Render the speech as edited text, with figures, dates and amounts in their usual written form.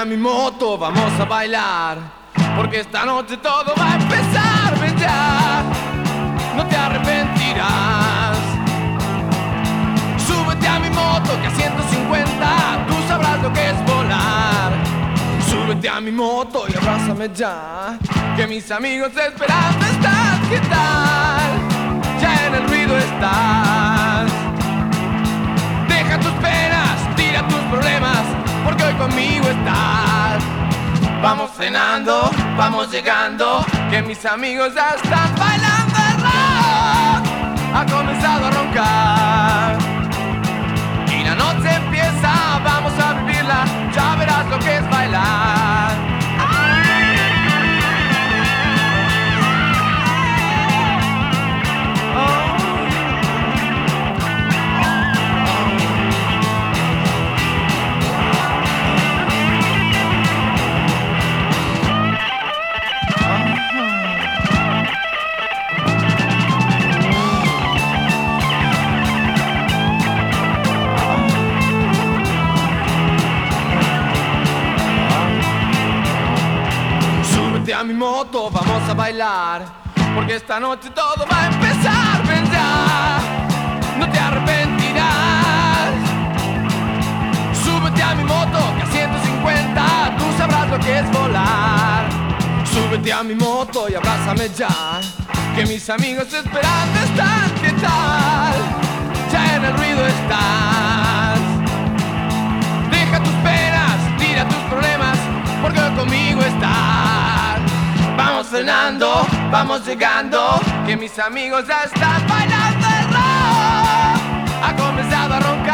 a mi moto, vamos a bailar, porque esta noche todo va a empezar. Ven ya, no te arrepentirás. Súbete a mi moto que a 150 tú sabrás lo que es volar. Súbete a mi moto y abrázame ya, que mis amigos esperando están. ¿Qué tal? Ya en el ruido estás. Deja tus penas, tira tus problemas, porque hoy conmigo estás. Vamos cenando, vamos llegando, que mis amigos ya están bailando. El rock ha comenzado a roncar y la noche empieza, vamos a vivirla, ya verás lo que es bailar. A mi moto vamos a bailar, porque esta noche todo va a empezar. Ven ya, no te arrepentirás. Súbete a mi moto que a 150 tú sabrás lo que es volar. Súbete a mi moto y abrázame ya, que mis amigos esperando están. ¿Qué tal? Ya en el ruido estás. Deja tus penas, tira tus problemas, porque hoy conmigo estás. Vamos cenando, vamos llegando, que mis amigos ya están bailando. El rock ha comenzado a roncar